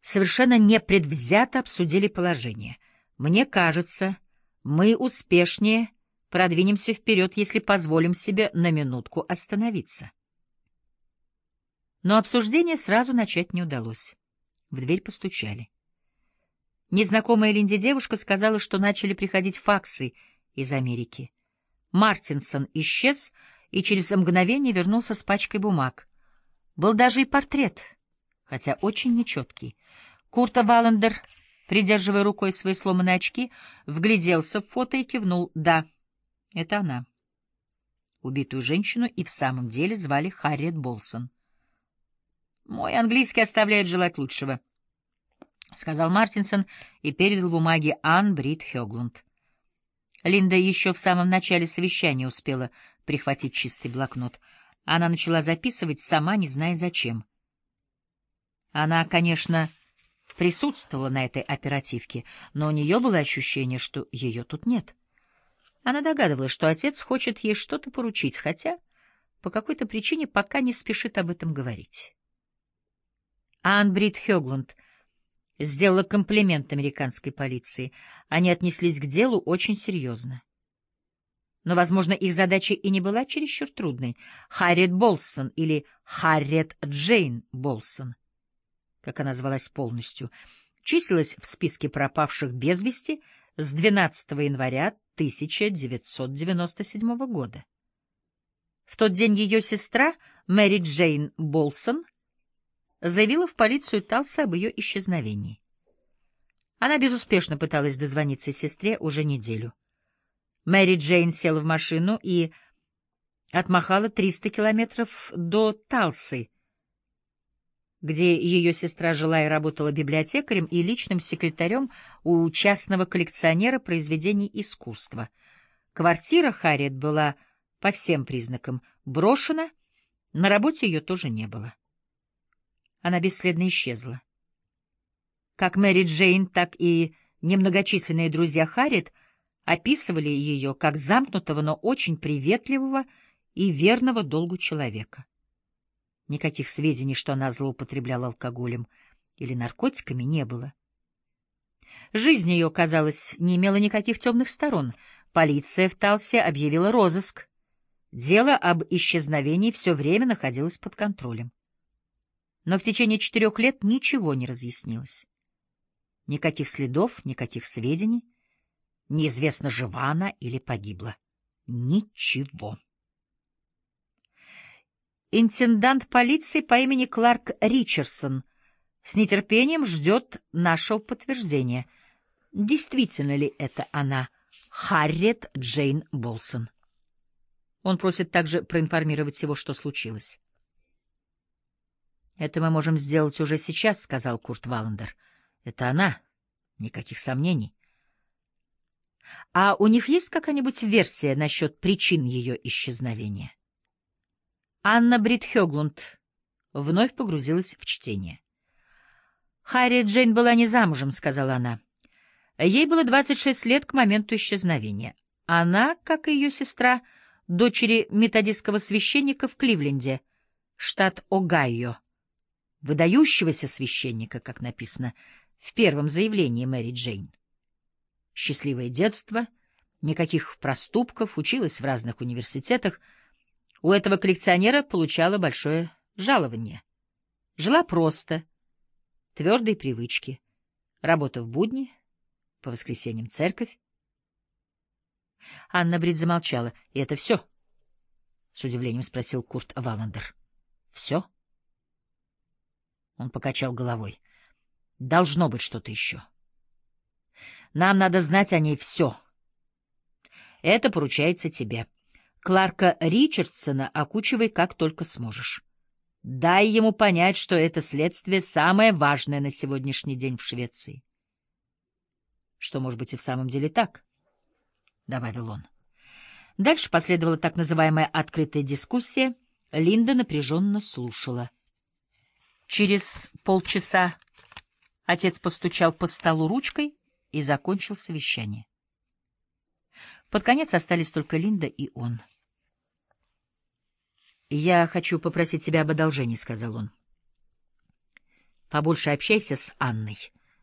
совершенно непредвзято обсудили положение. Мне кажется, мы успешнее продвинемся вперед, если позволим себе на минутку остановиться. Но обсуждение сразу начать не удалось. В дверь постучали. Незнакомая Линде девушка сказала, что начали приходить факсы из Америки. Мартинсон исчез и через мгновение вернулся с пачкой бумаг. Был даже и портрет, хотя очень нечеткий. Курт Валлендер, придерживая рукой свои сломанные очки, вгляделся в фото и кивнул: «Да, это она». Убитую женщину и в самом деле звали Харриет Болсон. «Мой английский оставляет желать лучшего», — сказал Мартинсон и передал бумаги Анн Брит Хёглунд. Линда еще в самом начале совещания успела прихватить чистый блокнот. Она начала записывать, сама не зная зачем. Она, конечно, присутствовала на этой оперативке, но у нее было ощущение, что ее тут нет. Она догадывалась, что отец хочет ей что-то поручить, хотя по какой-то причине пока не спешит об этом говорить. Анн Брит Хёглунд сделала комплимент американской полиции. Они отнеслись к делу очень серьезно. Но, возможно, их задача и не была чересчур трудной. Харриет Болсон или Харриет Джейн Болсон, как она звалась полностью, числилась в списке пропавших без вести с 12 января 1997 года. В тот день ее сестра Мэри Джейн Болсон заявила в полицию Талса об ее исчезновении. Она безуспешно пыталась дозвониться сестре уже неделю. Мэри Джейн села в машину и отмахала 300 километров до Талсы, где ее сестра жила и работала библиотекарем и личным секретарем у частного коллекционера произведений искусства. Квартира Харриет была по всем признакам брошена, на работе ее тоже не было. Она бесследно исчезла. Как Мэри Джейн, так и немногочисленные друзья Харриет описывали ее как замкнутого, но очень приветливого и верного долгу человека. Никаких сведений, что она злоупотребляла алкоголем или наркотиками, не было. Жизнь ее, казалось, не имела никаких темных сторон. Полиция в Талсе объявила розыск. Дело об исчезновении все время находилось под контролем. Но в течение 4 лет ничего не разъяснилось. Никаких следов, никаких сведений. Неизвестно, жива она или погибла. Ничего. Интендант полиции по имени Кларк Ричардсон с нетерпением ждет нашего подтверждения. Действительно ли это она, Харриет Джейн Болсон? Он просит также проинформировать его, что случилось. «Это мы можем сделать уже сейчас», — сказал Курт Валлендер. «Это она. Никаких сомнений». «А у них есть какая-нибудь версия насчет причин ее исчезновения?» Анна Брит Хёглунд вновь погрузилась в чтение. «Харриет Джейн была не замужем», — сказала она. «Ей было 26 лет к моменту исчезновения. Она, как и ее сестра, дочери методистского священника в Кливленде, штат Огайо, выдающегося священника, как написано в первом заявлении Мэри Джейн. Счастливое детство, никаких проступков, училась в разных университетах. У этого коллекционера получала большое жалование. Жила просто, твердые привычки, работа в будни, по воскресеньям церковь». Анна Брит замолчала. «И это все?» — с удивлением спросил Курт Валлендер. «Все?» Он покачал головой. «Должно быть что-то еще. Нам надо знать о ней все. Это поручается тебе. Кларка Ричардсона окучивай как только сможешь. Дай ему понять, что это следствие самое важное на сегодняшний день в Швеции». «Что, может быть, и в самом деле так?» — добавил он. Дальше последовала так называемая открытая дискуссия. Линда напряженно слушала. Через полчаса отец постучал по столу ручкой и закончил совещание. Под конец остались только Линда и он. «Я хочу попросить тебя об одолжении», — сказал он. Побольше общайся с Анной.